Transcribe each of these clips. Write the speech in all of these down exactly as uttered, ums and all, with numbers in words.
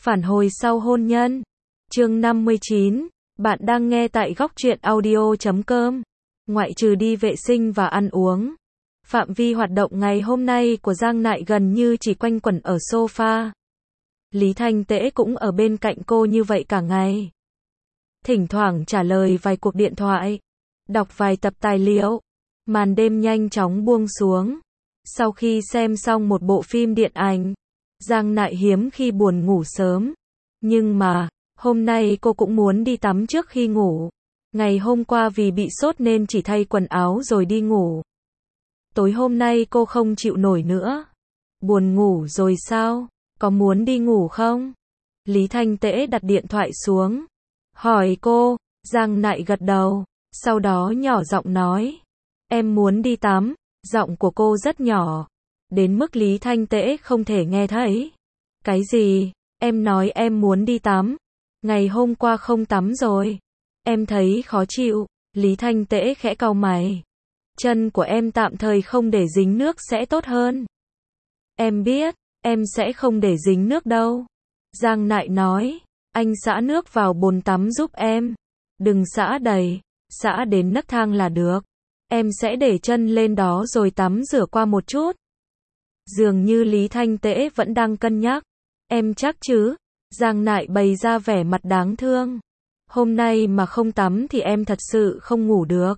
Phản hồi sau hôn nhân. Chương năm mươi chín. Bạn đang nghe tại góc truyện audio chấm com. Ngoại trừ đi vệ sinh và ăn uống, phạm vi hoạt động ngày hôm nay của Giang Nại gần như chỉ quanh quẩn ở sofa. Lý Thanh Tễ cũng ở bên cạnh cô như vậy cả ngày. Thỉnh thoảng trả lời vài cuộc điện thoại, đọc vài tập tài liệu. Màn đêm nhanh chóng buông xuống. Sau khi xem xong một bộ phim điện ảnh, Giang Nại hiếm khi buồn ngủ sớm. Nhưng mà, hôm nay cô cũng muốn đi tắm trước khi ngủ. Ngày hôm qua vì bị sốt nên chỉ thay quần áo rồi đi ngủ. Tối hôm nay cô không chịu nổi nữa. Buồn ngủ rồi sao? Có muốn đi ngủ không? Lý Thanh Tễ đặt điện thoại xuống, hỏi cô. Giang Nại gật đầu, sau đó nhỏ giọng nói, em muốn đi tắm. Giọng của cô rất nhỏ, đến mức Lý Thanh Tễ không thể nghe thấy. Cái gì? Em nói em muốn đi tắm. Ngày hôm qua không tắm rồi. Em thấy khó chịu. Lý Thanh Tễ khẽ cau mày. Chân của em tạm thời không để dính nước sẽ tốt hơn. Em biết, em sẽ không để dính nước đâu. Giang Nại nói, anh xả nước vào bồn tắm giúp em. Đừng xả đầy, xả đến nấc thang là được. Em sẽ để chân lên đó rồi tắm rửa qua một chút. Dường như Lý Thanh Tễ vẫn đang cân nhắc. Em chắc chứ? Giang Nại bày ra vẻ mặt đáng thương. Hôm nay mà không tắm thì em thật sự không ngủ được.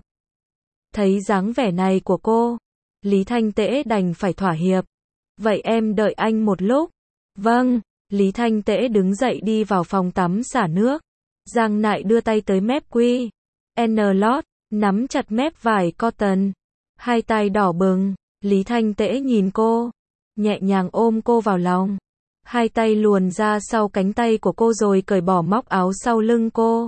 Thấy dáng vẻ này của cô, Lý Thanh Tễ đành phải thỏa hiệp. Vậy em đợi anh một lúc. Vâng. Lý Thanh Tễ đứng dậy đi vào phòng tắm xả nước. Giang Nại đưa tay tới mép quy N lót, nắm chặt mép vải cotton. Hai tay đỏ bừng. Lý Thanh Tễ nhìn cô, nhẹ nhàng ôm cô vào lòng. Hai tay luồn ra sau cánh tay của cô rồi cởi bỏ móc áo sau lưng cô.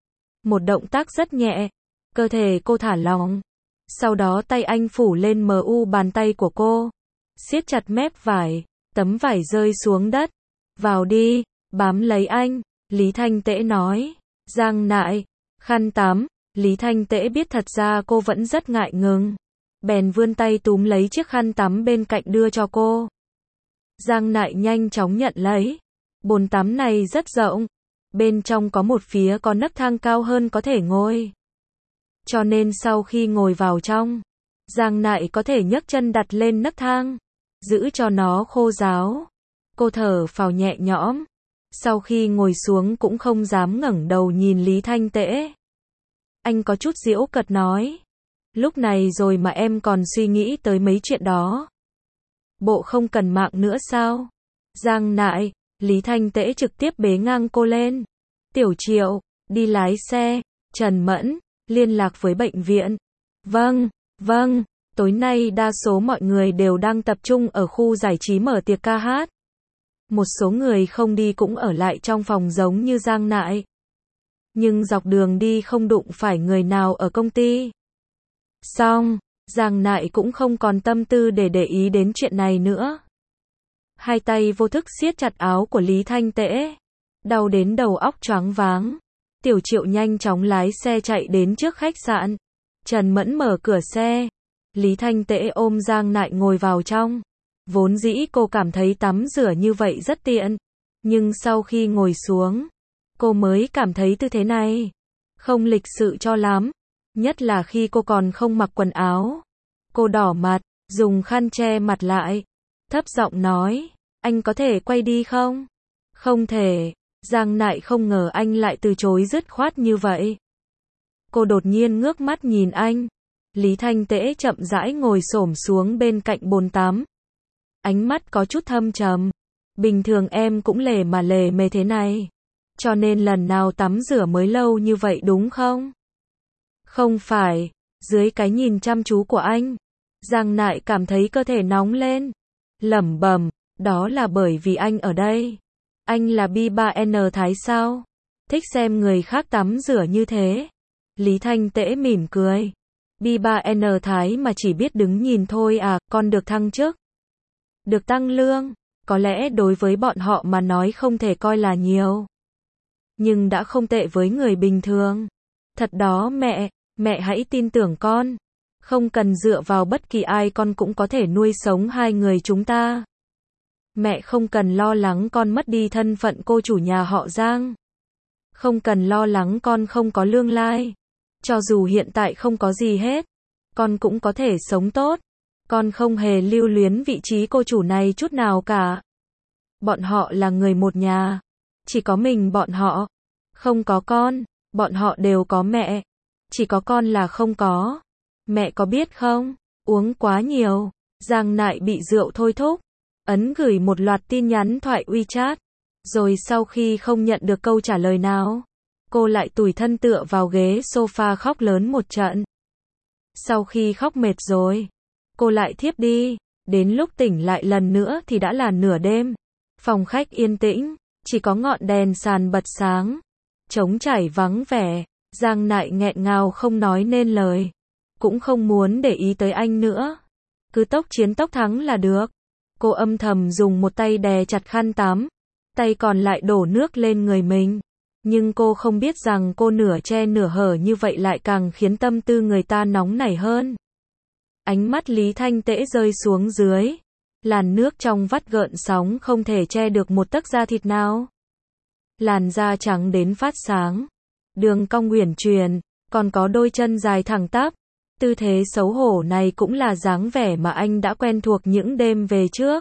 Một động tác rất nhẹ, cơ thể cô thả lỏng. Sau đó tay anh phủ lên mu bàn tay của cô, siết chặt mép vải, tấm vải rơi xuống đất. Vào đi, bám lấy anh, Lý Thanh Tễ nói. Giang Nại, khăn tắm. Lý Thanh Tễ biết thật ra cô vẫn rất ngại ngùng, bèn vươn tay túm lấy chiếc khăn tắm bên cạnh đưa cho cô. Giang Nại nhanh chóng nhận lấy. Bồn tắm này rất rộng, bên trong có một phía có nấc thang cao hơn có thể ngồi. Cho nên sau khi ngồi vào trong, Giang Nại có thể nhấc chân đặt lên nấc thang, giữ cho nó khô ráo. Cô thở phào nhẹ nhõm. Sau khi ngồi xuống cũng không dám ngẩng đầu nhìn Lý Thanh Tễ. Anh có chút giễu cợt nói, lúc này rồi mà em còn suy nghĩ tới mấy chuyện đó. Bộ không cần mạng nữa sao? Giang Nại. Lý Thanh Tễ trực tiếp bế ngang cô lên. Tiểu Triệu, đi lái xe. Trần Mẫn, liên lạc với bệnh viện. Vâng, vâng, tối nay đa số mọi người đều đang tập trung ở khu giải trí mở tiệc ca hát. Một số người không đi cũng ở lại trong phòng giống như Giang Nại. Nhưng dọc đường đi không đụng phải người nào ở công ty. Xong, Giang Nại cũng không còn tâm tư để để ý đến chuyện này nữa. Hai tay vô thức siết chặt áo của Lý Thanh Tễ, đau đến đầu óc choáng váng. Tiểu Triệu nhanh chóng lái xe chạy đến trước khách sạn. Trần Mẫn mở cửa xe. Lý Thanh Tễ ôm Giang Nại ngồi vào trong. Vốn dĩ cô cảm thấy tắm rửa như vậy rất tiện. Nhưng sau khi ngồi xuống, cô mới cảm thấy tư thế này không lịch sự cho lắm. Nhất là khi cô còn không mặc quần áo. Cô đỏ mặt, dùng khăn che mặt lại. Thấp giọng nói, anh có thể quay đi không? Không thể. Giang Nại không ngờ anh lại từ chối dứt khoát như vậy. Cô đột nhiên ngước mắt nhìn anh. Lý Thanh Tễ chậm rãi ngồi xổm xuống bên cạnh bồn tắm. Ánh mắt có chút thâm trầm. Bình thường em cũng lề mà lề mề thế này. Cho nên lần nào tắm rửa mới lâu như vậy đúng không? Không phải. Dưới cái nhìn chăm chú của anh, Giang Nại cảm thấy cơ thể nóng lên. Lẩm bẩm, đó là bởi vì anh ở đây. Anh là bi ba N Thái sao? Thích xem người khác tắm rửa như thế. Lý Thanh Tễ mỉm cười. bi ba N Thái mà chỉ biết đứng nhìn thôi à, con được thăng chức, được tăng lương, có lẽ đối với bọn họ mà nói không thể coi là nhiều. Nhưng đã không tệ với người bình thường. Thật đó mẹ, mẹ hãy tin tưởng con. Không cần dựa vào bất kỳ ai con cũng có thể nuôi sống hai người chúng ta. Mẹ không cần lo lắng con mất đi thân phận cô chủ nhà họ Giang. Không cần lo lắng con không có lương lai. Cho dù hiện tại không có gì hết, con cũng có thể sống tốt. Con không hề lưu luyến vị trí cô chủ này chút nào cả. Bọn họ là người một nhà. Chỉ có mình bọn họ. Không có con. Bọn họ đều có mẹ. Chỉ có con là không có. Mẹ có biết không? Uống quá nhiều. Giang Nại bị rượu thôi thúc. Ấn gửi một loạt tin nhắn thoại WeChat. Rồi sau khi không nhận được câu trả lời nào, cô lại tủi thân tựa vào ghế sofa khóc lớn một trận. Sau khi khóc mệt rồi, cô lại thiếp đi. Đến lúc tỉnh lại lần nữa thì đã là nửa đêm. Phòng khách yên tĩnh, chỉ có ngọn đèn sàn bật sáng. Trống trải vắng vẻ. Giang Nại nghẹn ngào không nói nên lời. Cũng không muốn để ý tới anh nữa. Cứ tốc chiến tốc thắng là được. Cô âm thầm dùng một tay đè chặt khăn tắm. Tay còn lại đổ nước lên người mình. Nhưng cô không biết rằng cô nửa che nửa hở như vậy lại càng khiến tâm tư người ta nóng nảy hơn. Ánh mắt Lý Thanh Tễ rơi xuống dưới. Làn nước trong vắt gợn sóng không thể che được một tấc da thịt nào. Làn da trắng đến phát sáng. Đường cong uyển chuyển, còn có đôi chân dài thẳng tắp. Tư thế xấu hổ này cũng là dáng vẻ mà anh đã quen thuộc những đêm về trước.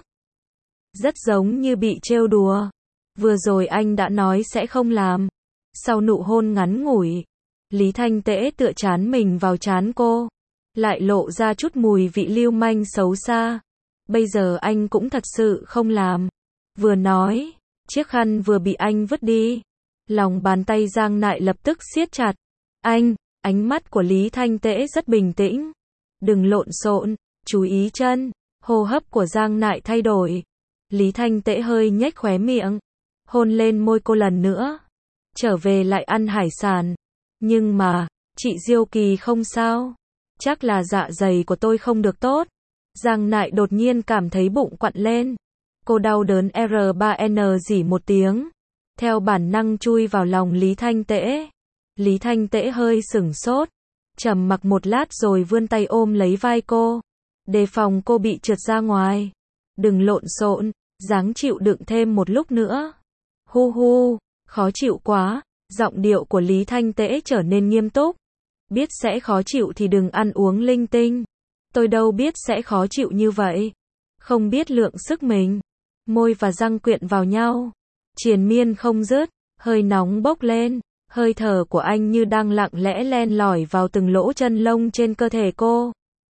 Rất giống như bị trêu đùa. Vừa rồi anh đã nói sẽ không làm. Sau nụ hôn ngắn ngủi, Lý Thanh Tễ tựa trán mình vào trán cô. Lại lộ ra chút mùi vị lưu manh xấu xa. Bây giờ anh cũng thật sự không làm. Vừa nói, chiếc khăn vừa bị anh vứt đi. Lòng bàn tay Giang Nại lập tức siết chặt. Anh, ánh mắt của Lý Thanh Tễ rất bình tĩnh. Đừng lộn xộn, chú ý chân. Hô hấp của Giang Nại thay đổi. Lý Thanh Tễ hơi nhếch khóe miệng. Hôn lên môi cô lần nữa. Trở về lại ăn hải sản. Nhưng mà, chị Diêu Kỳ không sao. Chắc là dạ dày của tôi không được tốt. Giang Nại đột nhiên cảm thấy bụng quặn lên. Cô đau đớn R ba N rỉ một tiếng. Theo bản năng chui vào lòng Lý Thanh Tễ. Lý Thanh Tễ hơi sửng sốt. Trầm mặc một lát rồi vươn tay ôm lấy vai cô. Đề phòng cô bị trượt ra ngoài. Đừng lộn xộn, ráng chịu đựng thêm một lúc nữa. Hu hu, khó chịu quá. Giọng điệu của Lý Thanh Tễ trở nên nghiêm túc. Biết sẽ khó chịu thì đừng ăn uống linh tinh. Tôi đâu biết sẽ khó chịu như vậy. Không biết lượng sức mình. Môi và răng quyện vào nhau. Triền miên không dứt. Hơi nóng bốc lên. Hơi thở của anh như đang lặng lẽ len lỏi vào từng lỗ chân lông trên cơ thể cô.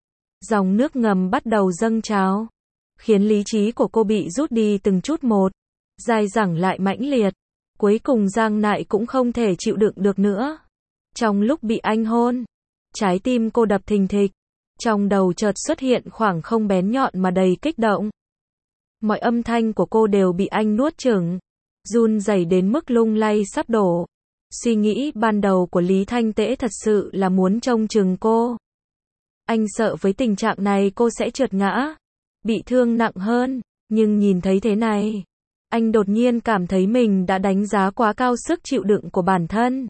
Dòng nước ngầm bắt đầu dâng trào. Khiến lý trí của cô bị rút đi từng chút một. Dai dẳng lại mãnh liệt. Cuối cùng Giang Nại cũng không thể chịu đựng được nữa. Trong lúc bị anh hôn, trái tim cô đập thình thịch. Trong đầu chợt xuất hiện khoảng không bén nhọn mà đầy kích động. Mọi âm thanh của cô đều bị anh nuốt chửng. Run rẩy đến mức lung lay sắp đổ. Suy nghĩ ban đầu của Lý Thanh Tễ thật sự là muốn trông chừng cô. Anh sợ với tình trạng này cô sẽ trượt ngã, bị thương nặng hơn. Nhưng nhìn thấy thế này, anh đột nhiên cảm thấy mình đã đánh giá quá cao sức chịu đựng của bản thân.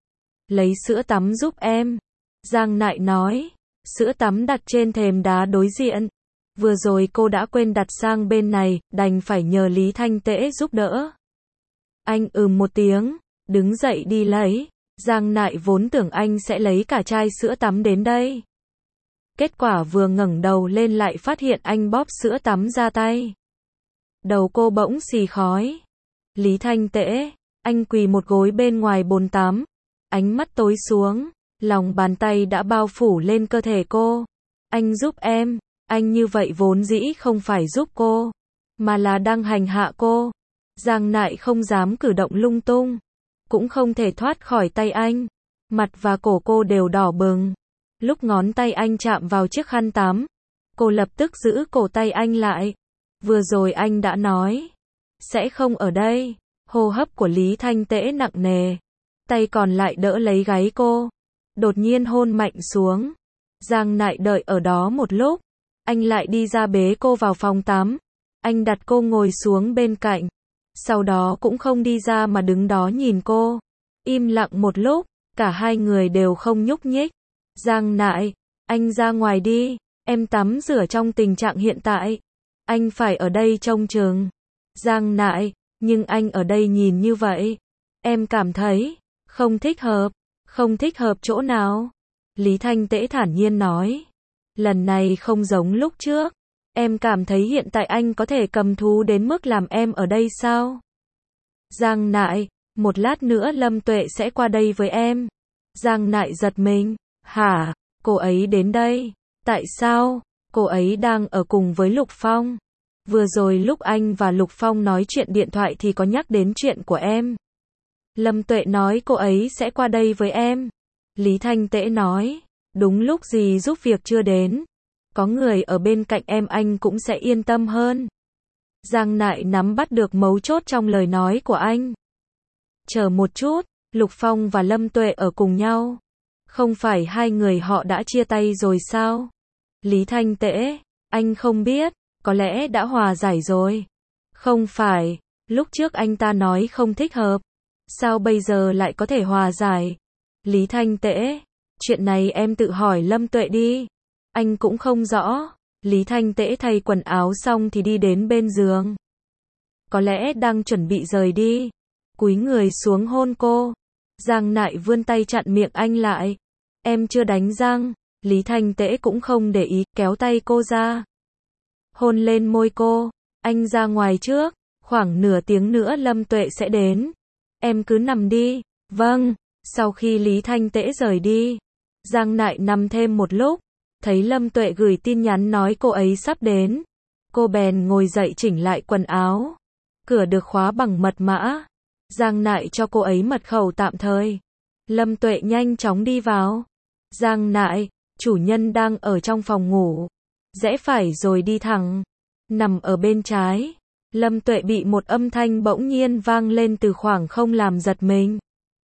Lấy sữa tắm giúp em. Giang Nại nói. Sữa tắm đặt trên thềm đá đối diện. Vừa rồi cô đã quên đặt sang bên này, đành phải nhờ Lý Thanh Tễ giúp đỡ. Anh ừm một tiếng, đứng dậy đi lấy. Giang Nại vốn tưởng anh sẽ lấy cả chai sữa tắm đến đây. Kết quả vừa ngẩng đầu lên lại phát hiện anh bóp sữa tắm ra tay. Đầu cô bỗng xì khói. Lý Thanh Tễ, anh quỳ một gối bên ngoài bồn tắm. Ánh mắt tối xuống, lòng bàn tay đã bao phủ lên cơ thể cô. Anh giúp em, anh như vậy vốn dĩ không phải giúp cô, mà là đang hành hạ cô. Giang Nại không dám cử động lung tung, cũng không thể thoát khỏi tay anh. Mặt và cổ cô đều đỏ bừng. Lúc ngón tay anh chạm vào chiếc khăn tắm, cô lập tức giữ cổ tay anh lại. Vừa rồi anh đã nói, sẽ không ở đây. Hô hấp của Lý Thanh Tễ nặng nề. Tay còn lại đỡ lấy gáy cô. Đột nhiên hôn mạnh xuống. Giang Nại đợi ở đó một lúc. Anh lại đi ra bế cô vào phòng tắm. Anh đặt cô ngồi xuống bên cạnh. Sau đó cũng không đi ra mà đứng đó nhìn cô. Im lặng một lúc, cả hai người đều không nhúc nhích. Giang Nại, anh ra ngoài đi. Em tắm rửa trong tình trạng hiện tại. Anh phải ở đây trông chừng. Giang Nại, nhưng anh ở đây nhìn như vậy, em cảm thấy không thích hợp. Không thích hợp chỗ nào? Lý Thanh Tễ thản nhiên nói. Lần này không giống lúc trước. Em cảm thấy hiện tại anh có thể cầm thú đến mức làm em ở đây sao? Giang Nại, một lát nữa Lâm Tuệ sẽ qua đây với em. Giang Nại giật mình. Hả? Cô ấy đến đây? Tại sao? Cô ấy đang ở cùng với Lục Phong. Vừa rồi lúc anh và Lục Phong nói chuyện điện thoại thì có nhắc đến chuyện của em. Lâm Tuệ nói cô ấy sẽ qua đây với em. Lý Thanh Tễ nói. Đúng lúc gì giúp việc chưa đến. Có người ở bên cạnh em anh cũng sẽ yên tâm hơn. Giang Nại nắm bắt được mấu chốt trong lời nói của anh. Chờ một chút, Lục Phong và Lâm Tuệ ở cùng nhau. Không phải hai người họ đã chia tay rồi sao? Lý Thanh Tễ, anh không biết, có lẽ đã hòa giải rồi. Không phải, lúc trước anh ta nói không thích hợp. Sao bây giờ lại có thể hòa giải? Lý Thanh Tễ, chuyện này em tự hỏi Lâm Tuệ đi. Anh cũng không rõ. Lý Thanh Tễ thay quần áo xong thì đi đến bên giường. Có lẽ đang chuẩn bị rời đi. Cúi người xuống hôn cô. Giang Nại vươn tay chặn miệng anh lại. Em chưa đánh răng. Lý Thanh Tễ cũng không để ý, kéo tay cô ra. Hôn lên môi cô. Anh ra ngoài trước. Khoảng nửa tiếng nữa Lâm Tuệ sẽ đến. Em cứ nằm đi. Vâng. Sau khi Lý Thanh Tễ rời đi, Giang Nại nằm thêm một lúc. Thấy Lâm Tuệ gửi tin nhắn nói cô ấy sắp đến. Cô bèn ngồi dậy chỉnh lại quần áo. Cửa được khóa bằng mật mã. Giang Nại cho cô ấy mật khẩu tạm thời. Lâm Tuệ nhanh chóng đi vào. Giang Nại, chủ nhân đang ở trong phòng ngủ. Rẽ phải rồi đi thẳng. Nằm ở bên trái. Lâm Tuệ bị một âm thanh bỗng nhiên vang lên từ khoảng không làm giật mình.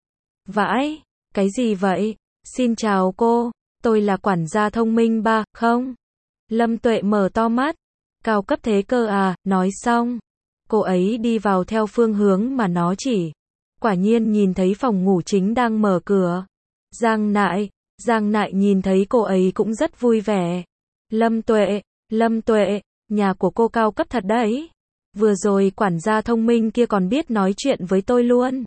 Vãi, cái gì vậy? Xin chào cô, tôi là quản gia thông minh ba, không? Lâm Tuệ mở to mắt. Cao cấp thế cơ à, nói xong. Cô ấy đi vào theo phương hướng mà nó chỉ. Quả nhiên nhìn thấy phòng ngủ chính đang mở cửa. Giang Nại, Giang Nại nhìn thấy cô ấy cũng rất vui vẻ. Lâm Tuệ, Lâm Tuệ, nhà của cô cao cấp thật đấy. Vừa rồi quản gia thông minh kia còn biết nói chuyện với tôi luôn.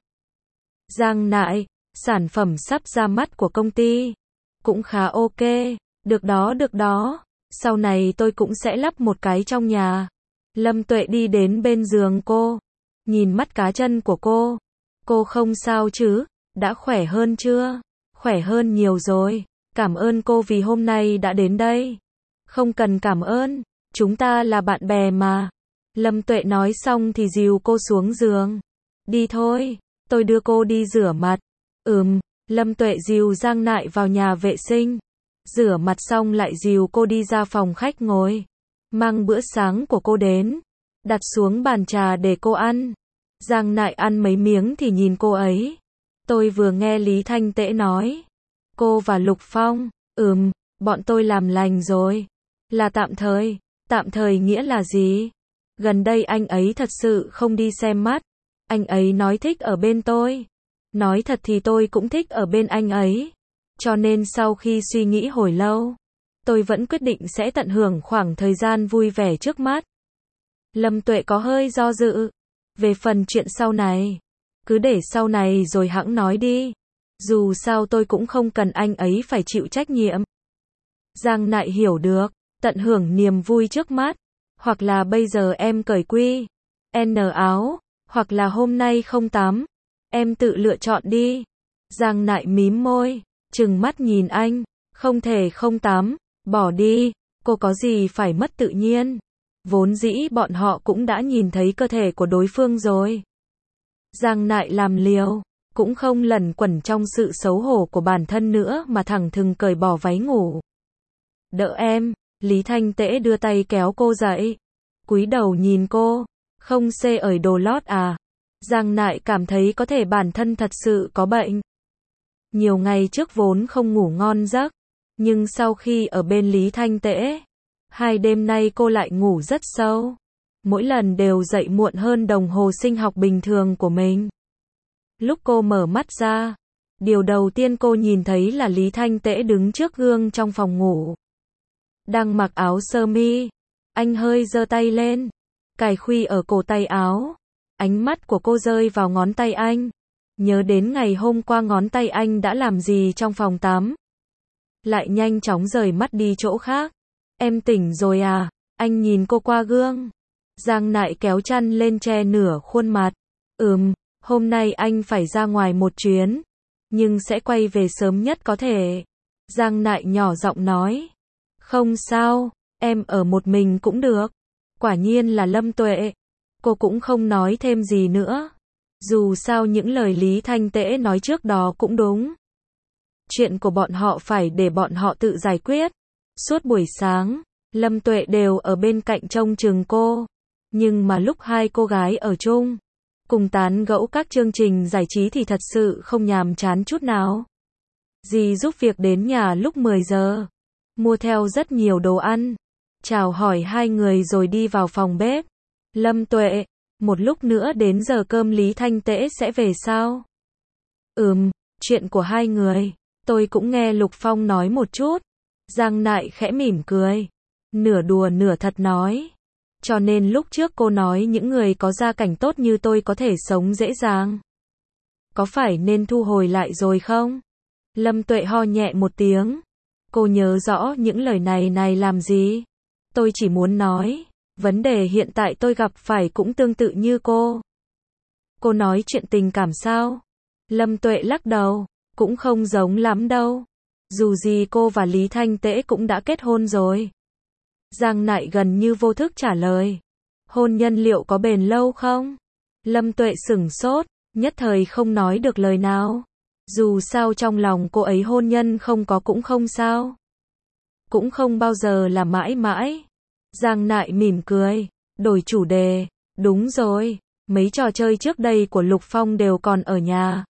Giang Nại, sản phẩm sắp ra mắt của công ty. Cũng khá ok. Được đó, được đó. Sau này tôi cũng sẽ lắp một cái trong nhà. Lâm Tuệ đi đến bên giường cô. Nhìn mắt cá chân của cô. Cô không sao chứ? Đã khỏe hơn chưa? Khỏe hơn nhiều rồi. Cảm ơn cô vì hôm nay đã đến đây. Không cần cảm ơn. Chúng ta là bạn bè mà. Lâm Tuệ nói xong thì dìu cô xuống giường. Đi thôi. Tôi đưa cô đi rửa mặt. Ừm. Lâm Tuệ dìu Giang Nại vào nhà vệ sinh. Rửa mặt xong lại dìu cô đi ra phòng khách ngồi. Mang bữa sáng của cô đến. Đặt xuống bàn trà để cô ăn. Giang Nại ăn mấy miếng thì nhìn cô ấy. Tôi vừa nghe Lý Thanh Tễ nói. Cô và Lục Phong. Ừm, bọn tôi làm lành rồi. Là tạm thời. Tạm thời nghĩa là gì? Gần đây anh ấy thật sự không đi xem mắt. Anh ấy nói thích ở bên tôi. Nói thật thì tôi cũng thích ở bên anh ấy. Cho nên sau khi suy nghĩ hồi lâu, tôi vẫn quyết định sẽ tận hưởng khoảng thời gian vui vẻ trước mắt. Lâm Tuệ có hơi do dự. Về phần chuyện sau này, cứ để sau này rồi hẵng nói đi. Dù sao tôi cũng không cần anh ấy phải chịu trách nhiệm. Giang Nại hiểu được, tận hưởng niềm vui trước mắt. Hoặc là bây giờ em cởi quy N áo, hoặc là hôm nay không tắm. Em tự lựa chọn đi. Giang Nại mím môi, trừng mắt nhìn anh. Không thể không tắm, bỏ đi. Cô có gì phải mất tự nhiên. Vốn dĩ bọn họ cũng đã nhìn thấy cơ thể của đối phương rồi. Giang Nại làm liều, cũng không lẩn quẩn trong sự xấu hổ của bản thân nữa mà thẳng thừng cởi bỏ váy ngủ. Đỡ em. Lý Thanh Tễ đưa tay kéo cô dậy. Cúi đầu nhìn cô. Không xê ởi đồ lót à? Giang Nại cảm thấy có thể bản thân thật sự có bệnh. Nhiều ngày trước vốn không ngủ ngon giấc. Nhưng sau khi ở bên Lý Thanh Tễ, hai đêm nay cô lại ngủ rất sâu. Mỗi lần đều dậy muộn hơn đồng hồ sinh học bình thường của mình. Lúc cô mở mắt ra, điều đầu tiên cô nhìn thấy là Lý Thanh Tễ đứng trước gương trong phòng ngủ. Đang mặc áo sơ mi. Anh hơi giơ tay lên. cài khuy ở cổ tay áo. Ánh mắt của cô rơi vào ngón tay anh. Nhớ đến ngày hôm qua ngón tay anh đã làm gì trong phòng tắm. Lại nhanh chóng rời mắt đi chỗ khác. Em tỉnh rồi à? Anh nhìn cô qua gương. Giang Nại kéo chăn lên che nửa khuôn mặt. Ừm, hôm nay anh phải ra ngoài một chuyến. Nhưng sẽ quay về sớm nhất có thể. Giang Nại nhỏ giọng nói. Không sao, em ở một mình cũng được. Quả nhiên là Lâm Tuệ. Cô cũng không nói thêm gì nữa. Dù sao những lời Lý Thanh Tễ nói trước đó cũng đúng. Chuyện của bọn họ phải để bọn họ tự giải quyết. Suốt buổi sáng, Lâm Tuệ đều ở bên cạnh trông chừng cô. Nhưng mà lúc hai cô gái ở chung, cùng tán gẫu các chương trình giải trí thì thật sự không nhàm chán chút nào. Dì giúp việc đến nhà lúc mười giờ. Mua theo rất nhiều đồ ăn. Chào hỏi hai người rồi đi vào phòng bếp. Lâm Tuệ, một lúc nữa đến giờ cơm Lý Thanh Tễ sẽ về sao? Ừm, chuyện của hai người, tôi cũng nghe Lục Phong nói một chút. Giang Nại khẽ mỉm cười. Nửa đùa nửa thật nói. Cho nên lúc trước cô nói những người có gia cảnh tốt như tôi có thể sống dễ dàng. Có phải nên thu hồi lại rồi không? Lâm Tuệ ho nhẹ một tiếng. Cô nhớ rõ những lời này này làm gì? Tôi chỉ muốn nói, vấn đề hiện tại tôi gặp phải cũng tương tự như cô. Cô nói chuyện tình cảm sao? Lâm Tuệ lắc đầu, cũng không giống lắm đâu. Dù gì cô và Lý Thanh Tễ cũng đã kết hôn rồi. Giang Nại gần như vô thức trả lời. Hôn nhân liệu có bền lâu không? Lâm Tuệ sửng sốt, nhất thời không nói được lời nào. Dù sao trong lòng cô ấy hôn nhân không có cũng không sao. Cũng không bao giờ là mãi mãi. Giang Nại mỉm cười, đổi chủ đề. Đúng rồi, mấy trò chơi trước đây của Lục Phong đều còn ở nhà.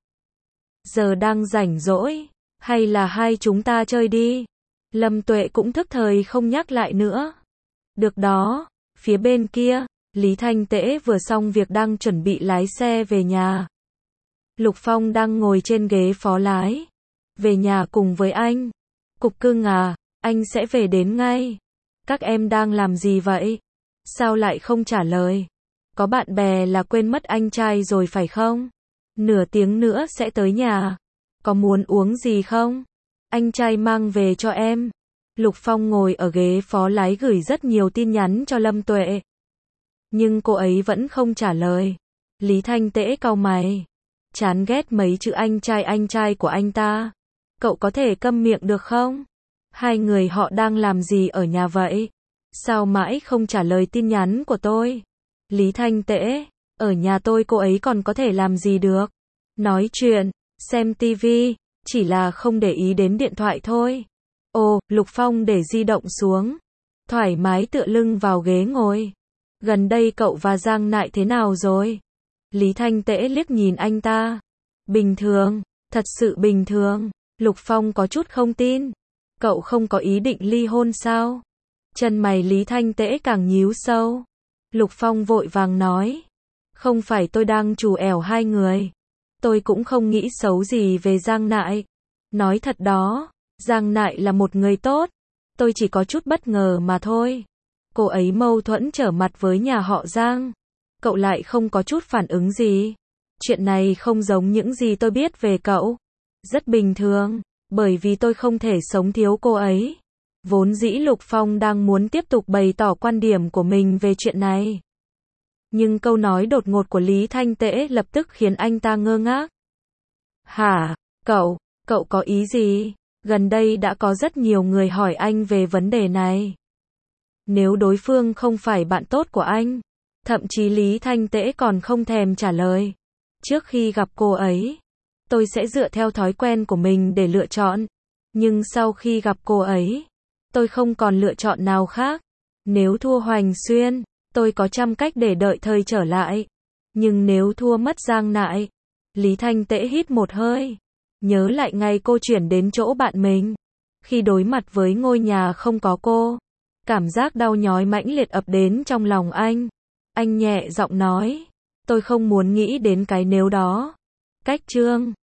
Giờ đang rảnh rỗi, hay là hai chúng ta chơi đi? Lâm Tuệ cũng thức thời không nhắc lại nữa. Được đó, phía bên kia, Lý Thanh Tễ vừa xong việc đang chuẩn bị lái xe về nhà. Lục Phong đang ngồi trên ghế phó lái. Về nhà cùng với anh. Cục cưng à, anh sẽ về đến ngay. Các em đang làm gì vậy? Sao lại không trả lời? Có bạn bè là quên mất anh trai rồi phải không? Nửa tiếng nữa sẽ tới nhà. Có muốn uống gì không? Anh trai mang về cho em. Lục Phong ngồi ở ghế phó lái gửi rất nhiều tin nhắn cho Lâm Tuệ. Nhưng cô ấy vẫn không trả lời. Lý Thanh Tễ cau mày. Chán ghét mấy chữ anh trai anh trai của anh ta. Cậu có thể câm miệng được không? Hai người họ đang làm gì ở nhà vậy? Sao mãi không trả lời tin nhắn của tôi? Lý Thanh Tễ, ở nhà tôi cô ấy còn có thể làm gì được? Nói chuyện, xem tivi, chỉ là không để ý đến điện thoại thôi. Ồ, Lục Phong để di động xuống. Thoải mái tựa lưng vào ghế ngồi. Gần đây cậu và Giang Nại thế nào rồi? Lý Thanh Tễ liếc nhìn anh ta. Bình thường, thật sự bình thường. Lục Phong có chút không tin. Cậu không có ý định ly hôn sao? Chân mày Lý Thanh Tễ càng nhíu sâu. Lục Phong vội vàng nói. Không phải tôi đang trù ẻo hai người. Tôi cũng không nghĩ xấu gì về Giang Nại. Nói thật đó, Giang Nại là một người tốt. Tôi chỉ có chút bất ngờ mà thôi. Cô ấy mâu thuẫn trở mặt với nhà họ Giang. Cậu lại không có chút phản ứng gì. Chuyện này không giống những gì tôi biết về cậu. Rất bình thường, bởi vì tôi không thể sống thiếu cô ấy. Vốn dĩ Lục Phong đang muốn tiếp tục bày tỏ quan điểm của mình về chuyện này. Nhưng câu nói đột ngột của Lý Thanh Tễ lập tức khiến anh ta ngơ ngác. Hả, cậu, cậu có ý gì? Gần đây đã có rất nhiều người hỏi anh về vấn đề này. Nếu đối phương không phải bạn tốt của anh, thậm chí Lý Thanh Tễ còn không thèm trả lời. Trước khi gặp cô ấy, tôi sẽ dựa theo thói quen của mình để lựa chọn. Nhưng sau khi gặp cô ấy, tôi không còn lựa chọn nào khác. Nếu thua Hoành Xuyên, tôi có trăm cách để đợi thời trở lại. Nhưng nếu thua mất Giang Nại, Lý Thanh Tễ hít một hơi. Nhớ lại ngày cô chuyển đến chỗ bạn mình. Khi đối mặt với ngôi nhà không có cô, cảm giác đau nhói mãnh liệt ập đến trong lòng anh. Anh nhẹ giọng nói, tôi không muốn nghĩ đến cái nếu đó. Cách chương